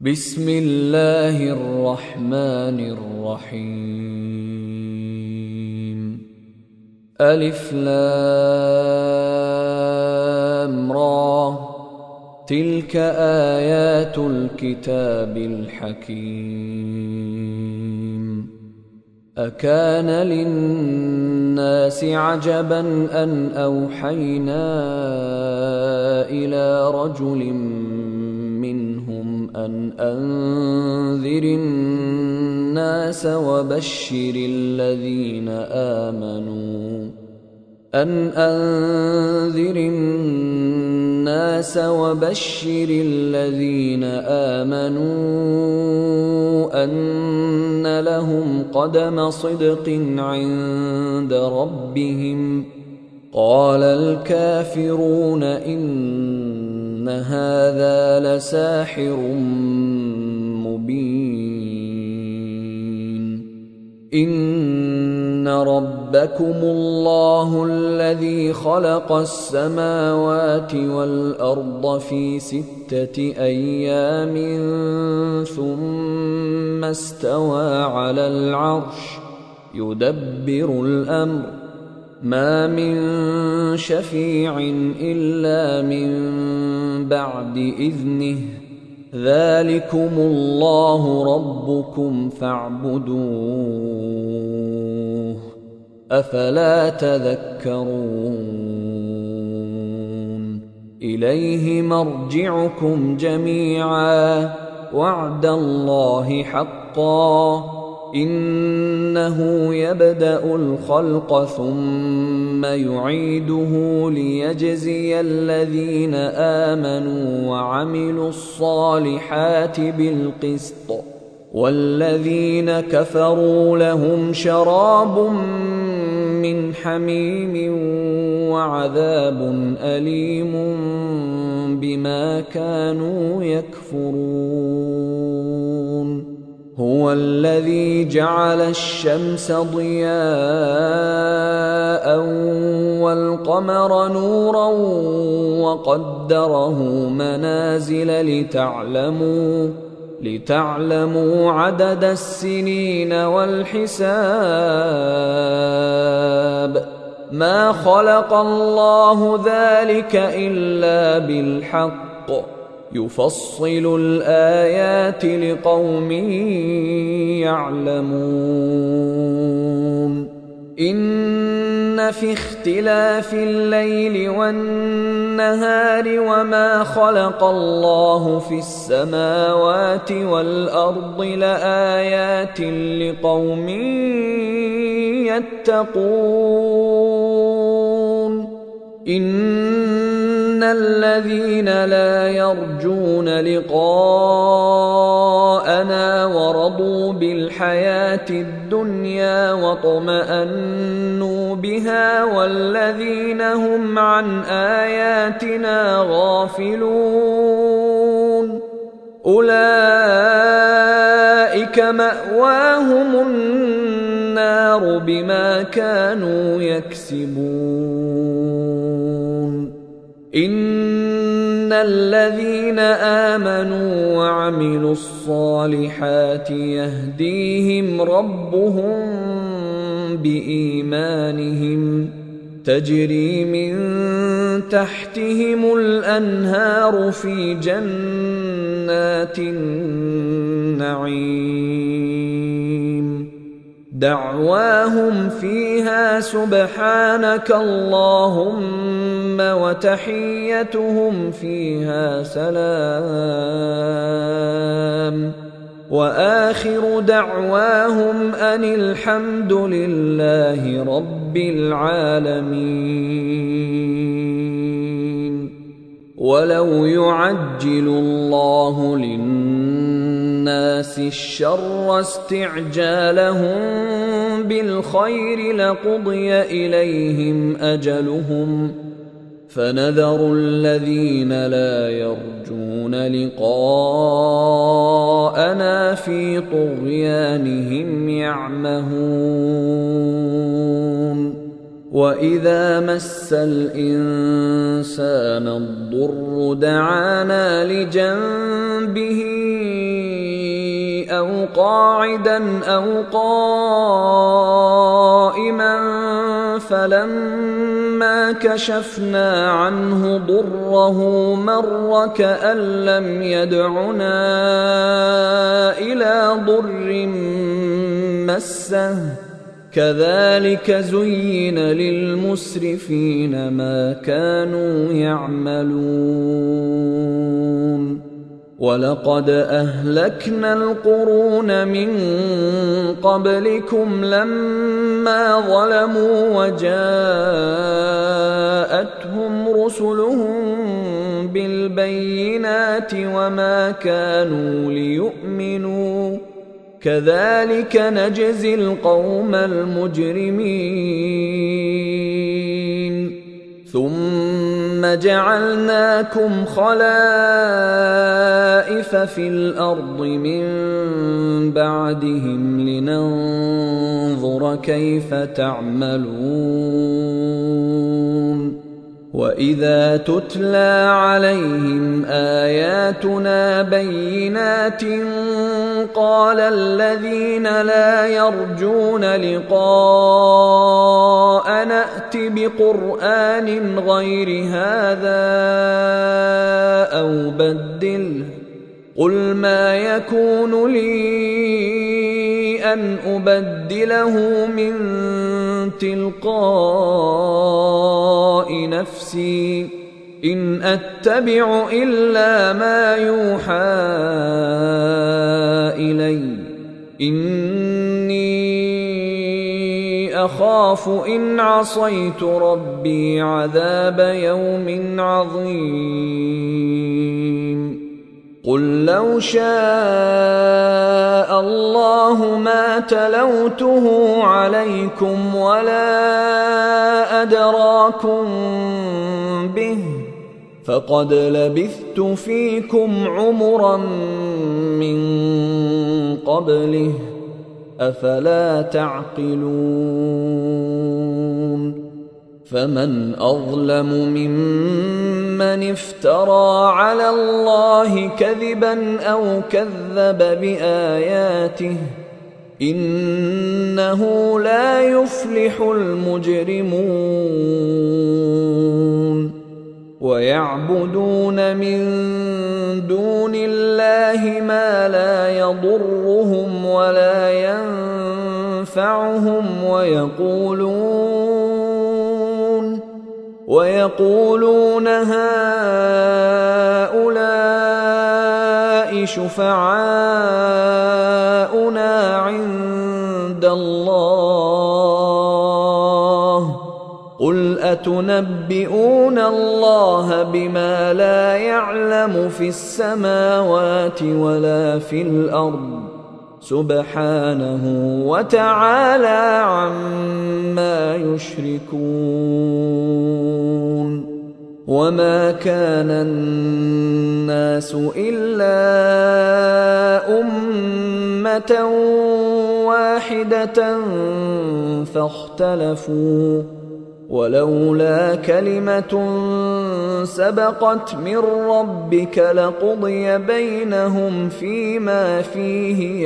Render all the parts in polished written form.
بسم الله الرحمن الرحيم ألف لام را تلك آيات الكتاب الحكيم أكان للناس عجبا أن أوحينا إلى رجل منهم أن أنذر الناس وبشر الذين آمنوا أن لهم قدم صدق عند ربهم قال الكافرون إن هذا لساحر مبين إن ربكم الله الذي خلق السماوات والأرض في 6 أيام ثم استوى على العرش يدبر الأمر ما من شفيع إلا من بعد إذنه ذلكم الله ربكم فاعبدوه أفلا تذكرون إليه مرجعكم جميعا وعد الله حقا إنه يبدأ الخلق ثم يعيده ليجزي الذين آمنوا وعملوا الصالحات بالقسط والذين كفروا لهم شراب من حميم وعذاب أليم بما كانوا يكفرون هو الذي جعل الشمس ضياء والقمر نورا وقدره منازل لتعلموا عدد السنين والحساب ما خلق الله ذلك إلا بالحق يفصل الآيات لقوم يعلمون إن في اختلاف الليل والنهار وما خلق الله في السماوات والأرض لآيات لقوم يتقون إن الذين لا يرجون لقاءنا ورضوا بالحياة الدنيا واطمأنوا بها والذين هم عن آياتنا غافلون أولئك مأواهم النار بما كانوا يكسبون إن الذين آمنوا وعملوا الصالحات يهديهم ربهم بإيمانهم تجري من تحتهم الأنهار في جنات النعيم دعواهم فيها سبحانك اللهم وتحيتهم فيها سلام وآخر دعواهم أن الحمد لله رب العالمين ولو يعجل الله للناس الشر استعجالهم بالخير لقضي إليهم أجلهم فنذر الذين لا يرجون لقاءنا في طغيانهم يعمهون وإذا مس الإنسان الضر دعانا لجنبه أو قاعدا أو قائما فلما كشفنا عنه ضره مر كأن لم يدعنا إلى ضر مسه كذلك زين للمسرفين ما كانوا يعملون ولقد أهلكنا القرون من قبلكم لما ظلموا وجاءتهم رسلهم بالبينات وما كانوا ليؤمنوا كذلك نجزي القوم المجرمين ثم جعلناكم خلائف في الأرض من بعدهم لننظر كيف تعملون وإذا تتلى عليهم آياتنا بينات قال الذين لا يرجون لقاء نأت بقرآن غير هذا أو بدله قل ما يكون لي أن أبدله من تلقاء نفسي إن أتبع إلا ما يوحى إلي إني أخاف إن عصيت ربي عذاب يوم عظيم قل لو شاء الله ما تلوته عليكم ولا أدراكم به فقد لبثت فيكم عمرا من قبله أفلا تعقلون فمن أظلم ممن افترى على الله كذبا أو كذب بآياته إنه لا يفلح المجرمون ويعبدون من دون الله ما لا يضرهم ولا ينفعهم ويقولون هؤلاء شفعاؤنا عند الله قل أتنبئون الله بما لا يعلم في السماوات ولا في الأرض سبحانه وتعالى عما يشركون وما كان الناس إلا أمة واحدة فاختلفوا ولولا كلمة سبقت من ربك لقضي بينهم فيما فيه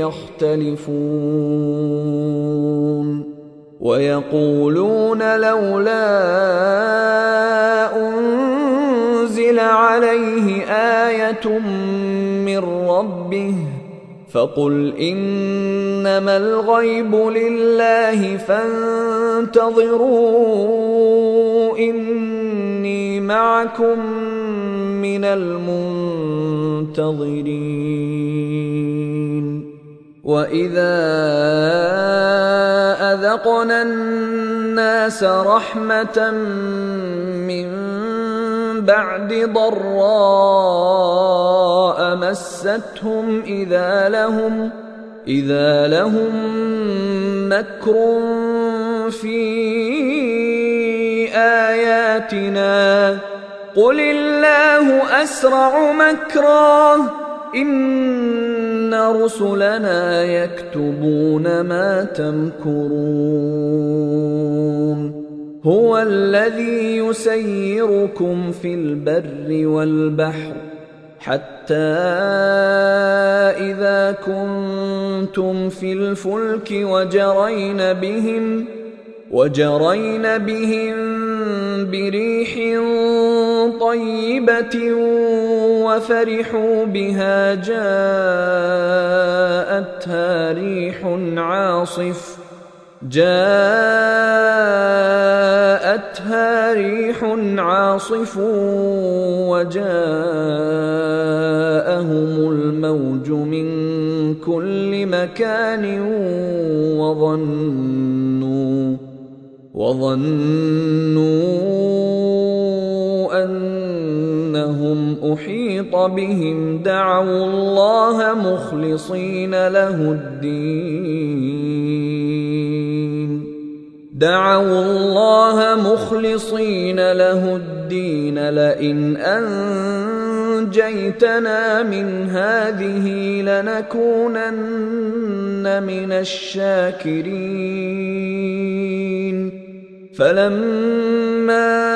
يختلفون ويقولون لولا أنزل عليه آية من ربه فقل إنما الغيب لله فانتظروا إني معكم من المنتظرين وإذا أذقنا الناس رحمة من بعد ضراء مستهم إذا لهم مكر في آياتنا قل الله أسرع مكرا إن رسلنا يكتبون ما تمكرون هو الذي يسيركم في البر والبحر حتى إذا كنتم في الفلك وجرين بهم بريح طيبة وفرحوا بها جاءتها ريح عاصف وجاءهم الموج من كل مكان وظنوا أنهم أحيط بهم دعوا الله مخلصين له الدين لئن أنجيتنا من هذه لنكونن من الشاكرين فلما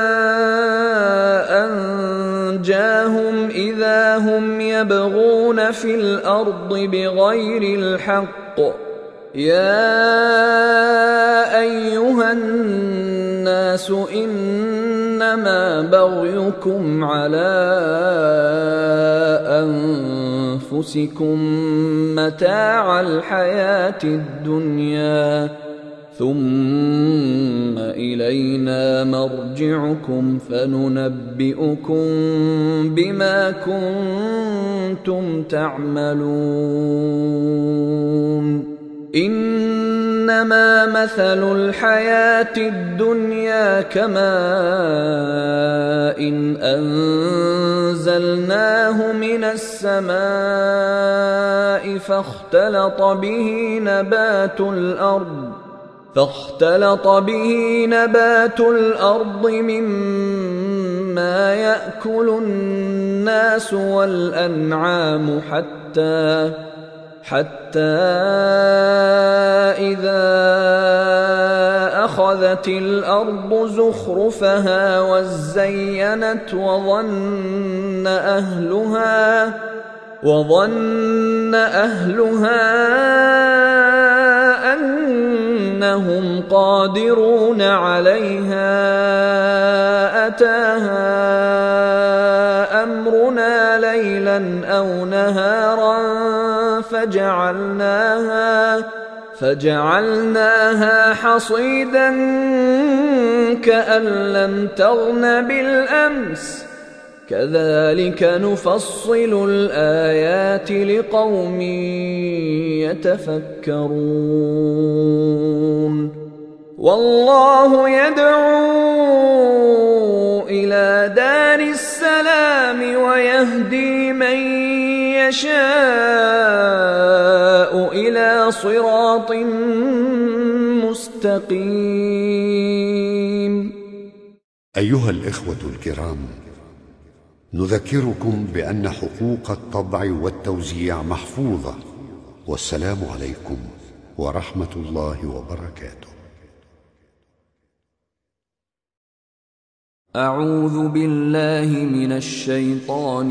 أنجاهم إذا هم يبغون في الأرض بغير الحق يا أيها الناس إنما بغيكم على أنفسكم متاع الحياة الدنيا ثم إلينا مرجعكم فننبئكم بما كنتم تعملون إنما مثل الحياة الدنيا كماء إن أنزلناه من السماء فاختلط به نبات الأرض مما يأكل الناس والأنعام حتى إذا أخذت الأرض زخرفها وزينت وظن أهلها أنهم قادرون عليها أتاها أمرنا ليلا أو نهارا فجعلناها حصيدا كأن لم تغن بالأمس كذلك نفصل الآيات لقوم يتفكرون والله يدعو إلى دار السلام ويهدي من يشاء إلى صراط مستقيم. أيها الإخوة الكرام، نذكركم بأن حقوق الطبع والتوزيع محفوظة، والسلام عليكم ورحمة الله وبركاته. أعوذ بالله من الشيطان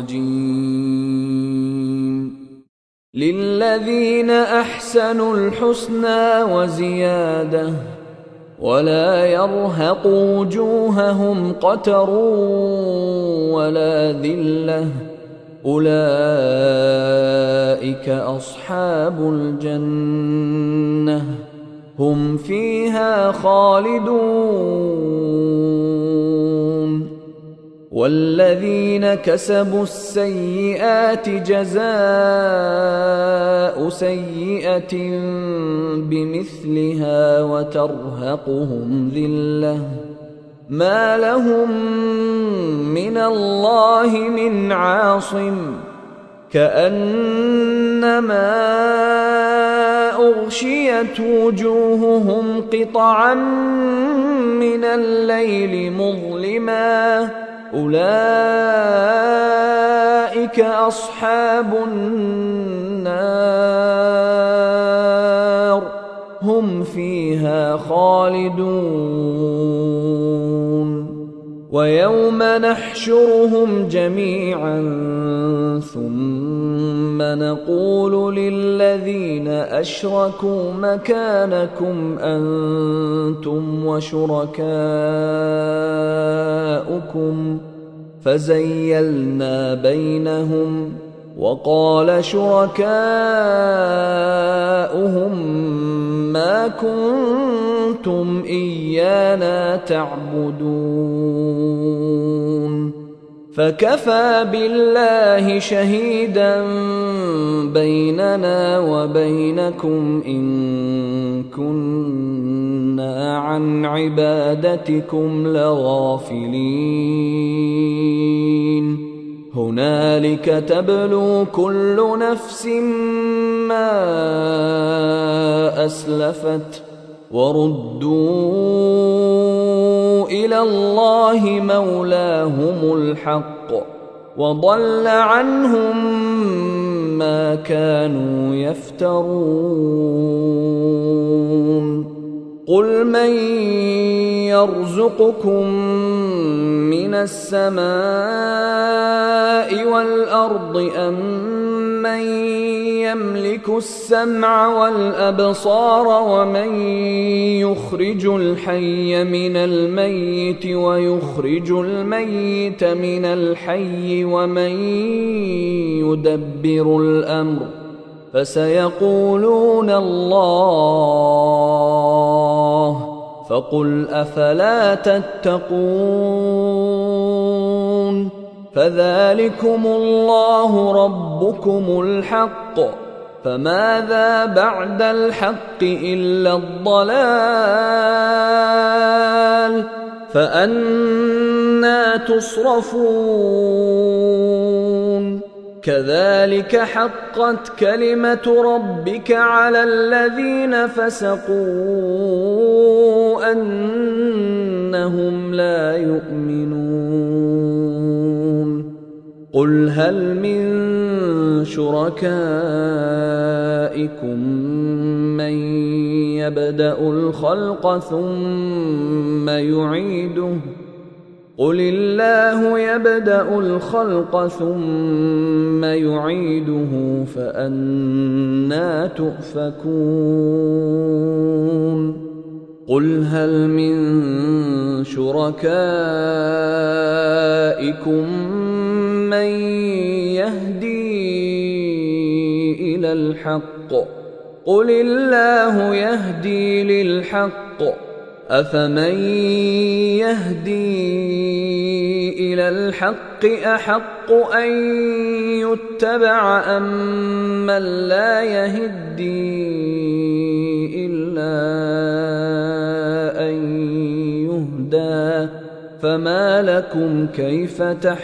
الرجيم. للذين أحسنوا الحسنى وزيادة ولا يرهق وجوههم قتر ولا ذلة أولئك أصحاب الجنة هم فيها خالدون. والذين كسبوا السيئات جزاء سيئة بمثلها وترهقهم ذلة ما لهم من الله من عاصم كأنما أغشيت وجوههم قطعا من الليل مظلما أولئك أصحاب النار هم فيها خالدون. ويوم نحشرهم جميعا ثم نقول للذين أشركوا مكانكم أنتم وشركاؤكم فزيلنا بينهم وقال شركاؤهم ما كنتم إيانا تعبدون فكفى بالله شهيدا بيننا وبينكم إن كنا عن عبادتكم لغافلين هنالك تبلو كل نفس ما أسلفت وردوا إلى الله مولاهم الحق وضل عنهم ما كانوا يفترون قل من يرزقكم من السماء والأرض أم من يملك السمع والأبصار ومن يخرج الحي من الميت ويخرج الميت من الحي ومن يدبر الأمر فسيقولون الله فقل أفلا تتقون فذلكم الله ربكم الحق فماذا بعد الحق إلا الضلال فأنى تصرفون كذلك حقت كلمة ربك على الذين فسقوا أنهم لا يؤمنون قل هل من شركائكم من يبدأ الخلق ثم يعيده قل الله يبدأ الخلق ثم يعيده فأنى تؤفكون قل هل من شركائكم من يهدي إلى الحق قل الله يهدي للحق أفمن يهدي إلى الحق أحق أن يتبع أم من لا يهدي إلا أن يهدى فما لكم كيف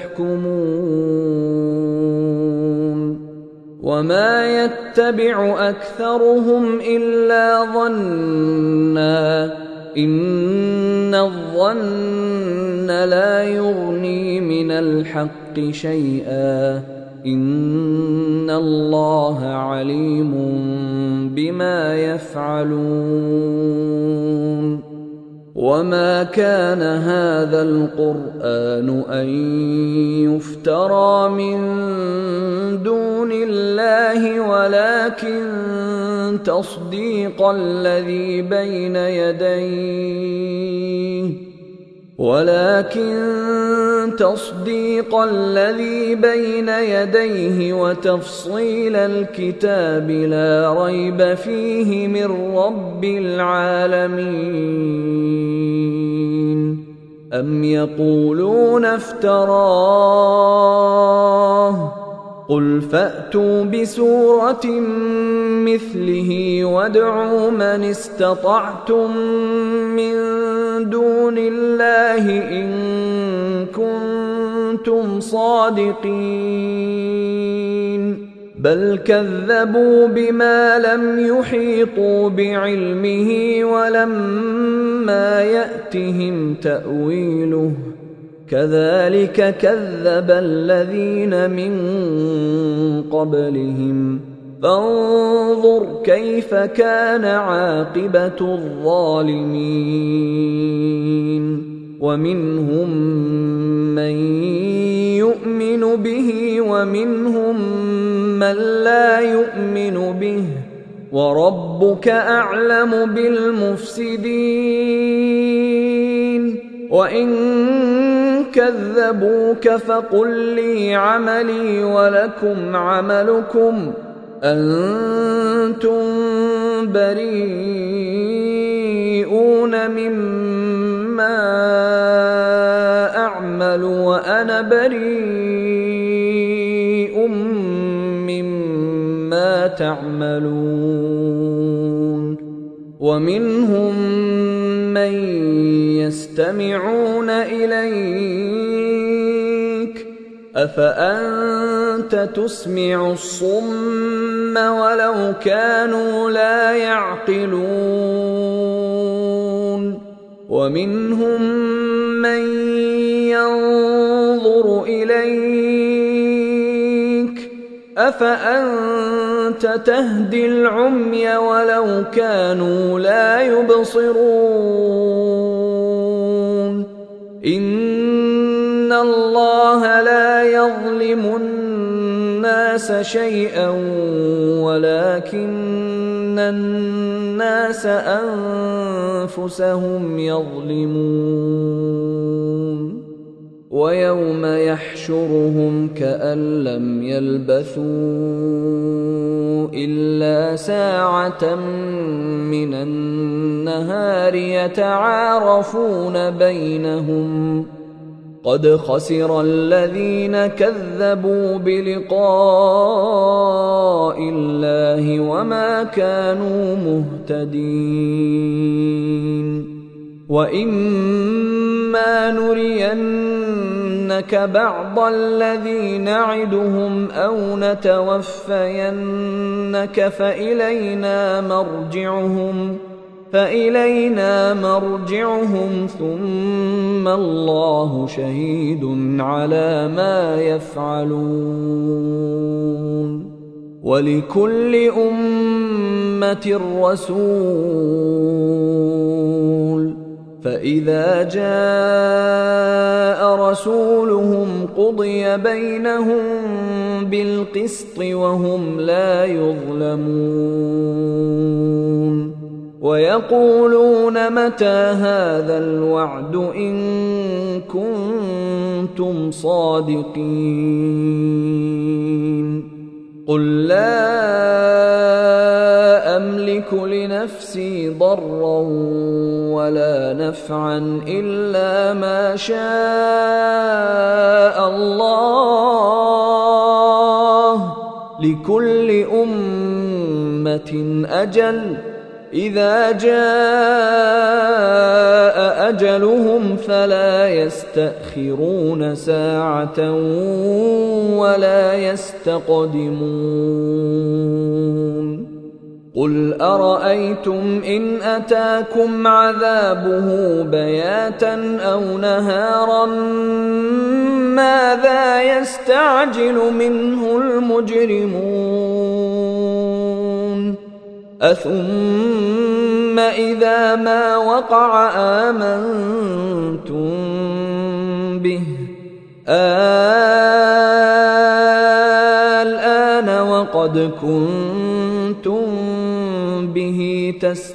تحكمون وما يتبع أكثرهم إلا ظنًّا إن الظن لا يغني من الحق شيئا إن الله عليم بما يفعلون وما كان هذا القرآن أن يفترى من دون الله ولكن تصديق الذي بين يديه وتفصيل الكتاب لا ريب فيه من رب العالمين أم يقولون افتراه قل فأتوا بسورة مثله وادعوا من استطعتم من دون الله إن كنتم صادقين بل كذبوا بما لم يحيطوا بعلمه ولما يأتهم تأويله كذلك كذب الذين من قبلهم فانظر كيف كان عاقبة الظالمين ومنهم من يؤمن به ومنهم من لا يؤمن به وربك أعلم بالمفسدين وإن كذبوك فقل لي عملي ولكم عملكم أنتم بريئون مما أعمل وأنا بريء مما تعملون ومنهم من يستمعون إليك أفأنت تسمع الصم ولو كانوا لا يعقلون ومنهم من ينظر إليك أفأنت تهدي العمي ولو كانوا لا يبصرون إن الله لا يظلم الناس شيئا ولكن الناس أنفسهم يظلمون ويوم يحشرهم كأن لم يلبثوا إلا ساعة من النهار يتعارفون بينهم قد خسر الذين كذبوا بلقاء الله وما كانوا مهتدين وإما نرينك بعض الذي نعدهم أو نتوفينك فإلينا مرجعهم ثم الله شهيد على ما يفعلون ولكل أمة رسول فإذا جاء رسولهم قضي بينهم بالقسط وهم لا يظلمون ويقولون متى هذا الوعد إن كنتم صادقين قل لا أملك لنفسي ضرا ولا نفعا إلا ما شاء الله لكل أمة أجل إذا جاء أجلهم فلا يستأخرون ساعة ولا يستقدمون قل أرأيتم إن أتاكم عذابه بياتا أو نهارا ماذا يستعجل منه المجرمون أثم إذا ما وقع آمنتم به الآن وقد كنتم به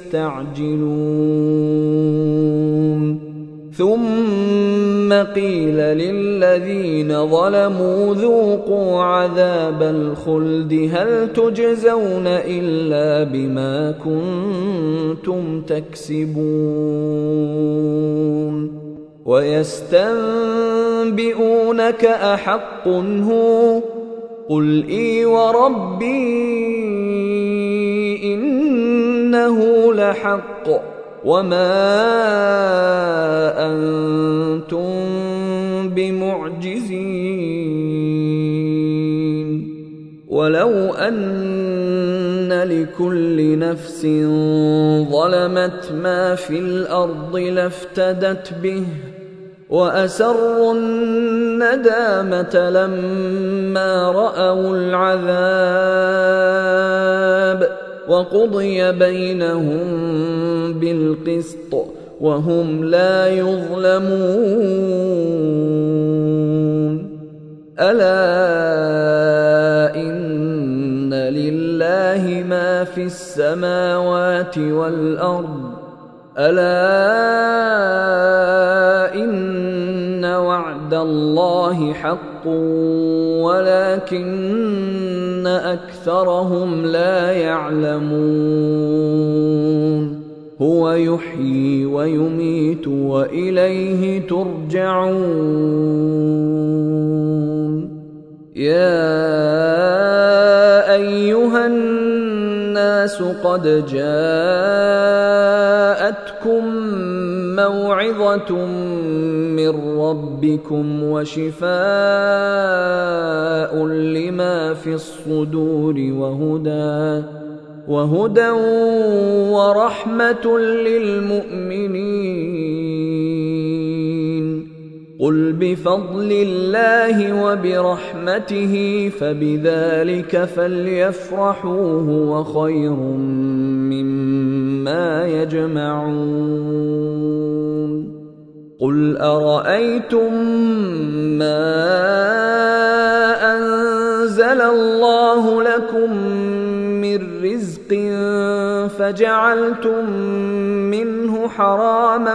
تستعجلون ثم قيل للذين ظلموا ذوقوا عذاب الخلد هل تجزون إلا بما كنتم تكسبون ويستنبئونك أحق هو قل إي وربي إنه لحق وما أنتم بمعجزين ولو أن لكل نفس ظلمت ما في الأرض لافتدت به وأسروا الندامة لما رأوا العذاب وقضي بينهم بالقسط وهم لا يظلمون ألا إن لله ما في السماوات والأرض ألا إن وعد الله حق ولكن أكثرهم لا يعلمون هو يحيي ويميت وإليه ترجعون يا أيها الناس قد جاءتكم موعظة من ربكم وشفاء لما في الصدور وهدى ورحمة للمؤمنين قل بفضل الله وبرحمته فبذلك فليفرحوا هو خير مما يجمعون قل أرأيتم ما أنزل الله لكم من رزق فجعلتم منه حراما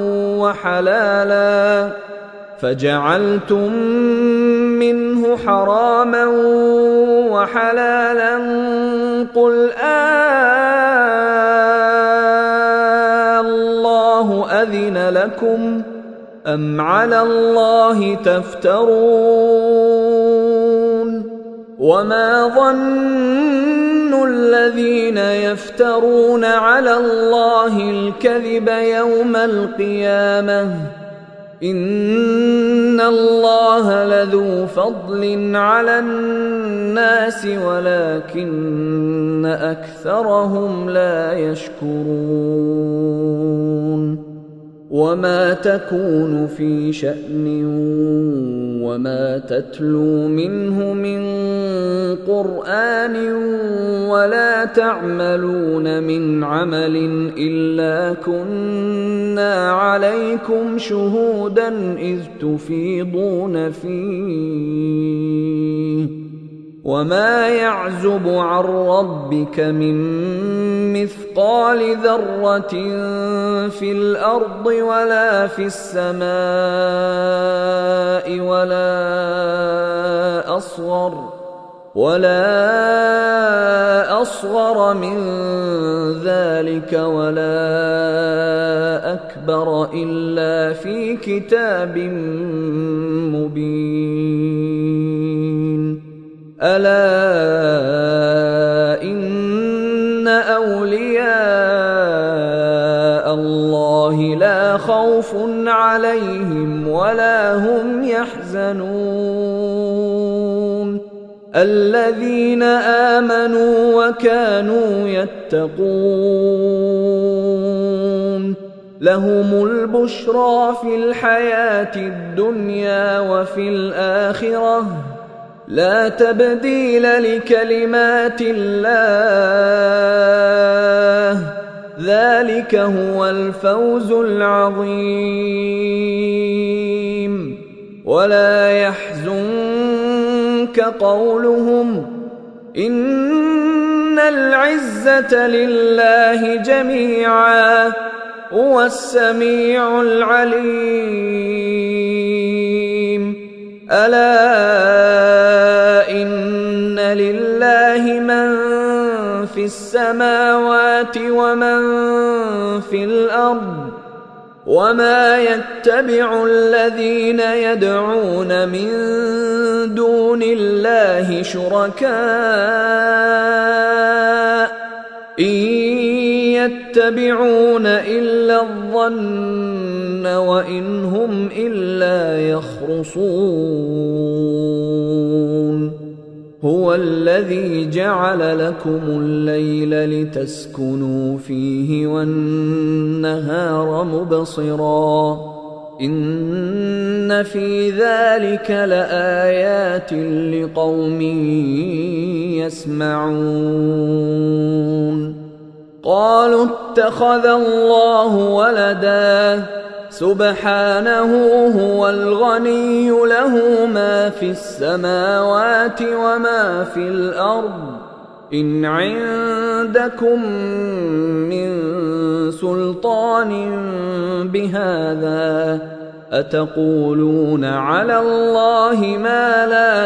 وحلالا قل الله أذن لكم أم على الله تفترون وما ظن الذين يفترون على الله الكذب يوم القيامة إن الله لذو فضل على الناس ولكن أكثرهم لا يشكرون وما تكون في شأن وما تتلو منه من قرآن ولا تعملون من عمل إلا كنا عليكم شهودا إذ تفيضون فيه وما يعزب عن ربك من مثقال ذرة في الأرض ولا في السماء ولا أصغر من ذلك ولا أكبر إلا في كتاب مبين ألا إن أولياء الله لا خوف عليهم ولا هم يحزنون الذين آمنوا وكانوا يتقون لهم البشرى في الحياة الدنيا وفي الآخرة لا تبديل لكلمات الله ذلك هو الفوز العظيم ولا يحزنك قولهم إن العزة لله جميعا هو السميع العليم ألا إن لله من في السماوات ومن في الأرض وما يتبع الذين يدعون من دون الله شركاء إن يتبعون إلا الظن وإن هم إلا يخرصون هو الذي جعل لكم الليل لتسكنوا فيه والنهار مبصرا إن في ذلك لآيات لقوم يسمعون قالوا اتخذ الله ولدا سبحانه هو الغني له ما في السماوات وما في الأرض إن عندكم من سلطان بهذا أتقولون على الله ما لا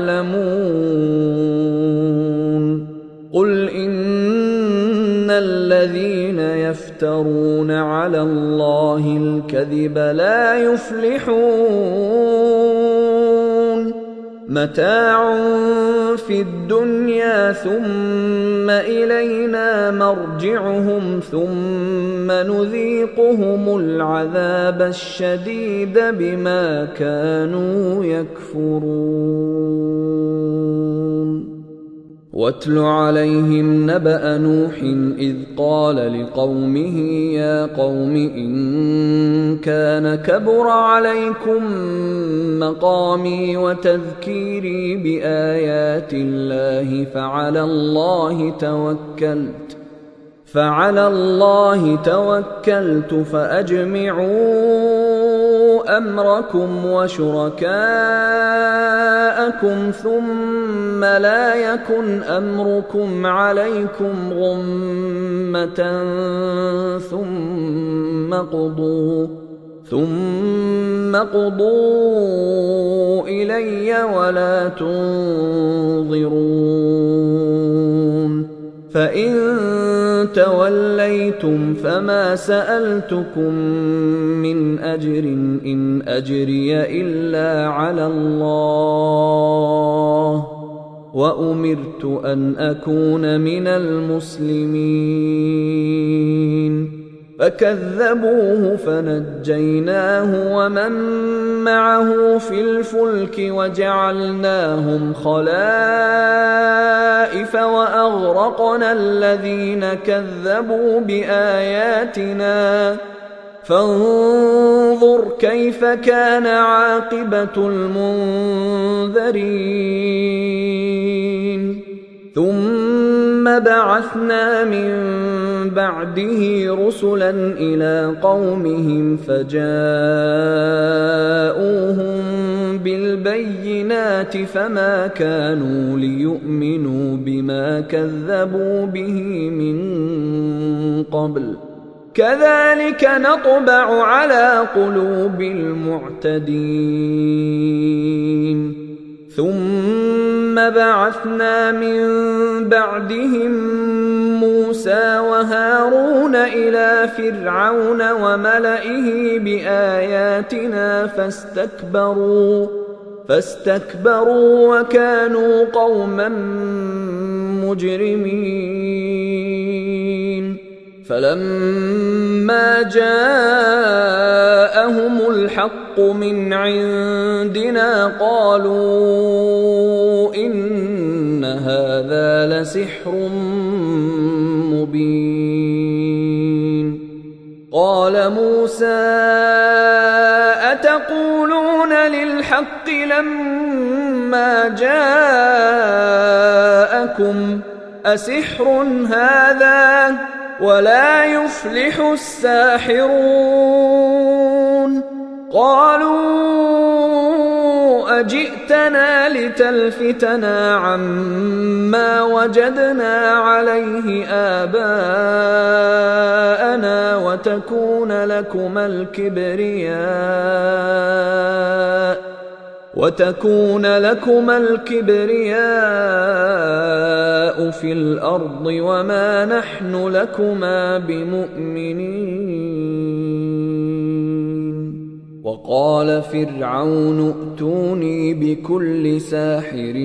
تعلمون قل إن الذين يفترون على الله الكذب لا يفلحون متاع في الدنيا ثم إلينا مرجعهم ثم نذيقهم العذاب الشديد بما كانوا يكفرون واتل عليهم نبأ نوح إذ قال لقومه يا قوم إن كان كبر عليكم مقامي وتذكيري بآيات الله فعلى الله توكلت فأجمعوا أمركم وشركاءكم ثم لا يكن أمركم عليكم غمة ثم قضوا إلي ولا تنظرون فإن توليتم فما سألتكم من أجر إن أجري إلا على الله وأمرت أن أكون من المسلمين فكذبوه فنجيناه ومن معه في الفلك وجعلناهم خلائف وأغرقنا الذين كذبوا بآياتنا فانظر كيف كان عاقبة المنذرين ثم بعثنا من بعده رسلا إلى قومهم فجاءوهم بالبينات فما كانوا ليؤمنوا بما كذبوا به من قبل كذلك نطبع على قلوب المعتدين ثم بعثنا من بعدهم موسى وهارون إلى فرعون وملئه بآياتنا فاستكبروا وكانوا قوما مجرمين فلما جاءهم الحق من عندنا قالوا إن هذا لسحر مبين قال موسى أتقولون للحق لما جاءكم أسحر هذا ولا يفلح الساحرون قالوا أجئتنا لتلفتنا عما وجدنا عليه آباءنا وتكون لكما الكبرياء في الأرض وما نحن لكما بمؤمنين وقال فرعون ائتوني بكل ساحر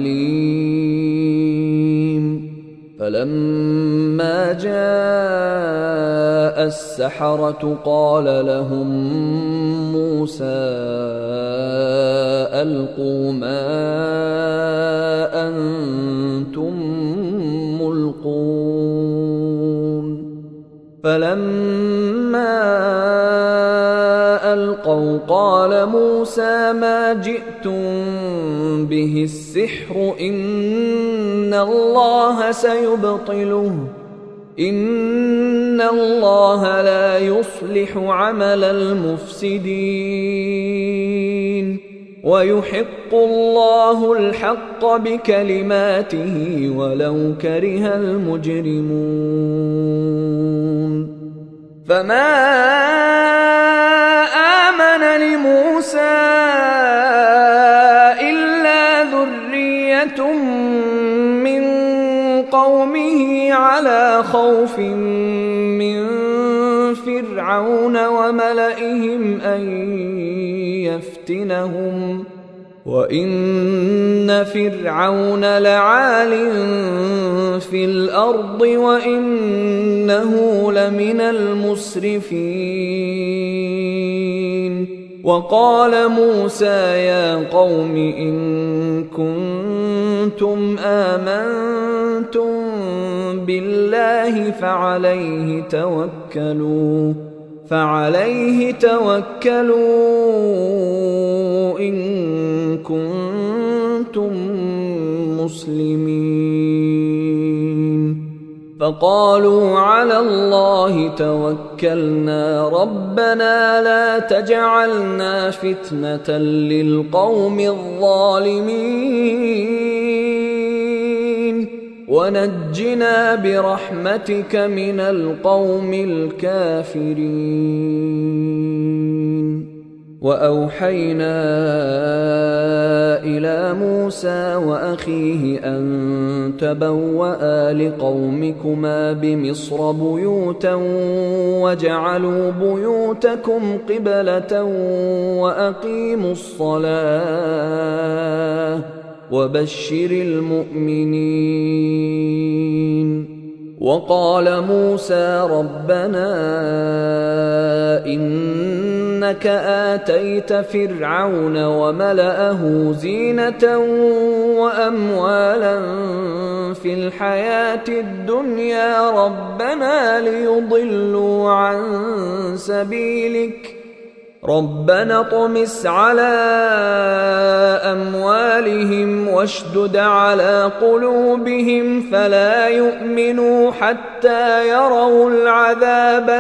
عليم فلما جاء السحرة قال لهم موسى ألقوا ما أنتم ملقون فلما ألقوا قال موسى ما جئتم به السحر إن الله سيبطله إن الله لا يصلح عمل المفسدين ويحق الله الحق بكلماته ولو كره المجرمون فما آمن لموسى إلا ذرية من قومه على خوف من فرعون وملئهم أن يفتنهم وإن فرعون لعال في الأرض وإنه لمن المسرفين وقال موسى يا قوم إن كنتم آمنتم بالله فعليه توكلوا إن كنتم مسلمين فقالوا على الله توكلنا ربنا لا تجعلنا فتنة للقوم الظالمين ونجنا برحمتك من القوم الكافرين وأوحينا إلى موسى وأخيه أن تبوأ لقومكما بمصر بيوتا وجعلوا بيوتكم قبلة وأقيموا الصلاة وبشر المؤمنين وقال موسى ربنا إنك آتيت فرعون وملأه زينة وأموالا في الحياة الدنيا ربنا ليضلوا عن سبيلك ربنا اطمس على أموالهم واشدد على قلوبهم فلا يؤمنوا حتى يروا العذاب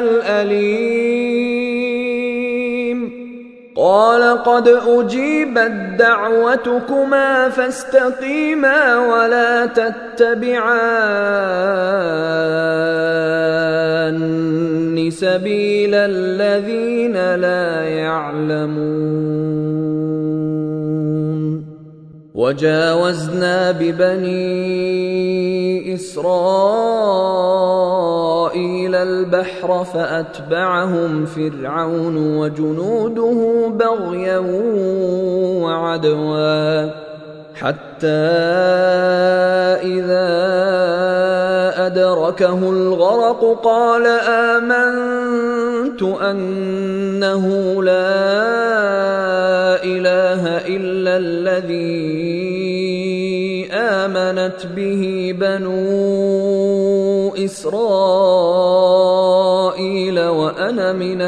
الأليم قال قد أجيبت دعوتكما فاستقيما ولا تتبعان سبيل الذين لا يعلمون وجاوزنا ببني إسرائيل البحر فأتبعهم فرعون وجنوده بغيا وعدوا حتى إذا أدركه الغرق قال آمنت أنه لا إله إلا الذي آمنت به بنو إسرائيل وأنا من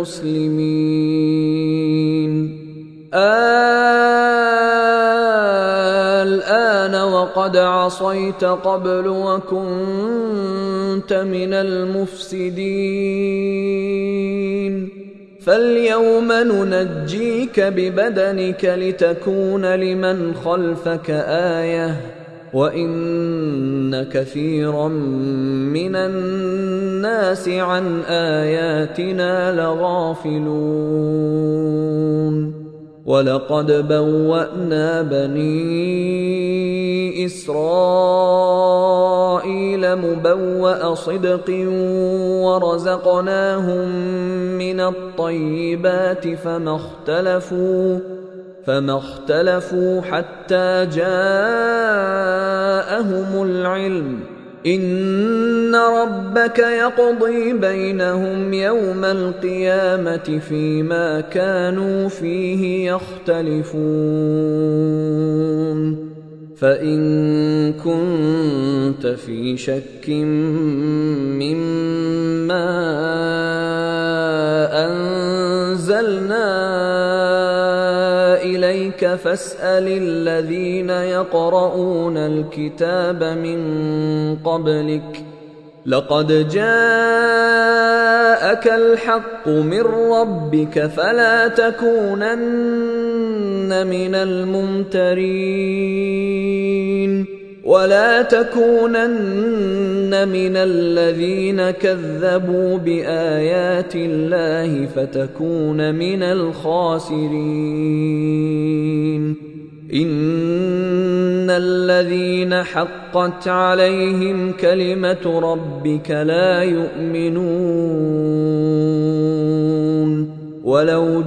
المسلمين الآن وقد عصيت قبل وكنت من المفسدين فاليوم ننجيك ببدنك لتكون لمن خلفك آية وإن كثيرا من الناس عن آياتنا لغافلون ولقد بوأنا بني إسرائيل مبوأ صدق ورزقناهم من الطيبات فما اختلفوا حتى جاءهم العلم إن ربك يقضي بينهم يوم القيامة فيما كانوا فيه يختلفون فإن كنت في شك مما أنزلنا إليك فاسأل الذين يقرؤون الكتاب من قبلك لقد جاءك الحق من ربك فلا تكونن من الممترين ولا تكونن من الذين كذبوا بآيات الله فتكون من الخاسرين إن الذين حقت عليهم كلمة ربك لا يؤمنون ولو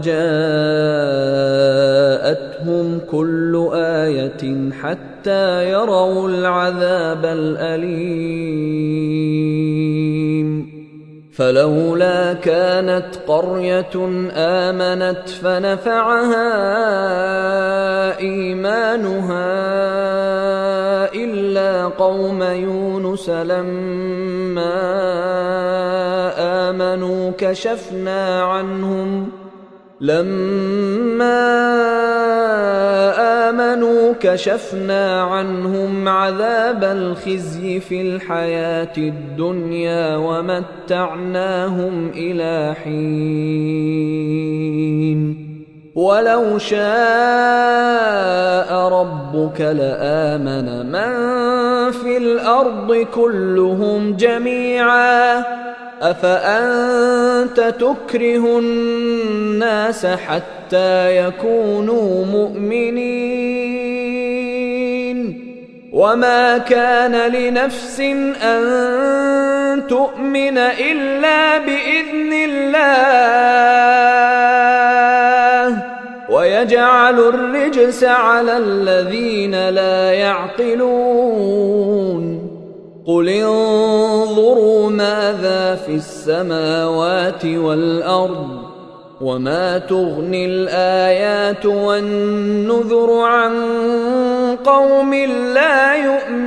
جاءتهم كل آية حتى يروا العذاب الأليم فلولا كانت قرية آمنت فنفعها إيمانها إلا قوم يونس لما آمنوا كشفنا عنهم عذاب الخزي في الحياة الدنيا ومتعناهم إلى حين ولو شاء ربك لآمن من في الأرض كلهم جميعا أفأنت تكره الناس حتى يكونوا مؤمنين وما كان لنفس أن تؤمن إلا بإذن الله ويجعل الرجس على الذين لا يعقلون قل انظروا ماذا في السماوات والأرض وما تغني الآيات والنذر عن قوم لا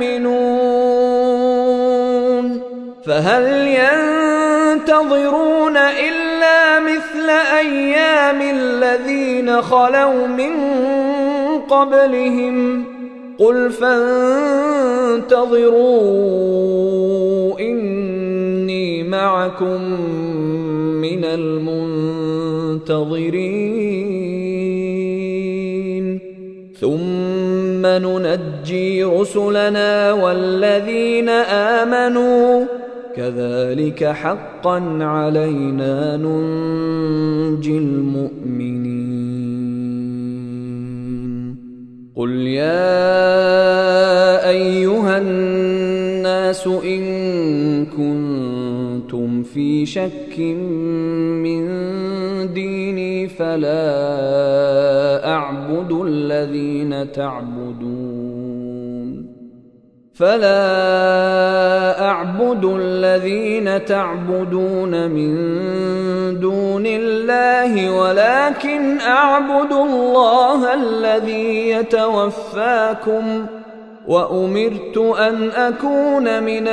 يؤمنون فهل ينتظرون إلا مثل أيام الذين خلوا من قبلهم قل فانتظروا إني معكم من المنتظرين ثم ننجي رسلنا والذين آمنوا كذلك حقا علينا ننجي المؤمنين قل يا أيها الناس إن كنتم في شك من ديني فلا أعبد الذين تعبدون من دون الله ولكن أعبد الله الذي يتوفاكم وأمرت أن أكون من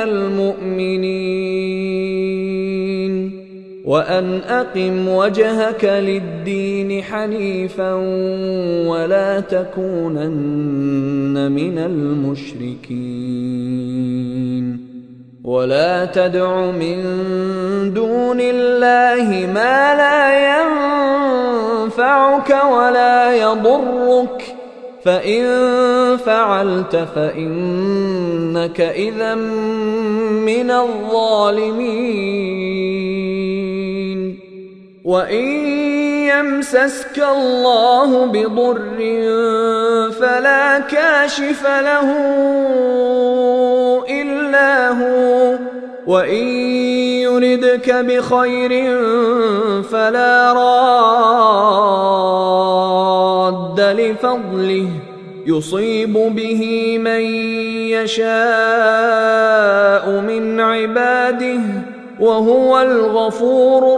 المؤمنين وأن أقم وجهك للدين حنيفا ولا تكونن من المشركين ولا تدع من دون الله ما لا ينفعك ولا يضرك فإن فعلت فإنك إذا من الظالمين وإن يمسسك الله بضر فلا كاشف له إلا هو وإن يردك بخير فلا راد لفضله يصيب به من يشاء من عباده وهو الغفور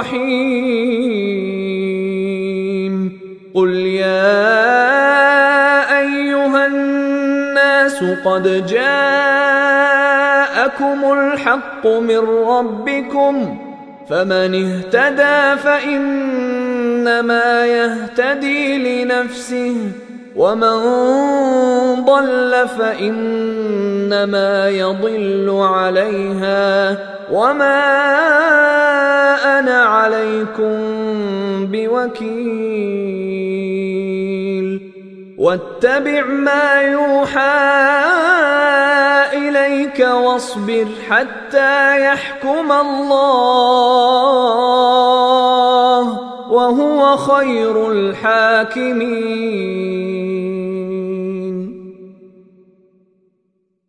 الرحيم قل يا أيها الناس قد جاءكم الحق من ربكم فمن اهتدى فإنما يهتدي لنفسه ومن ضل فإنما يضل عليها وما أنا عليكم بوكيل واتبع ما يوحى إليك واصبر حتى يحكم الله وهو خير الحاكمين.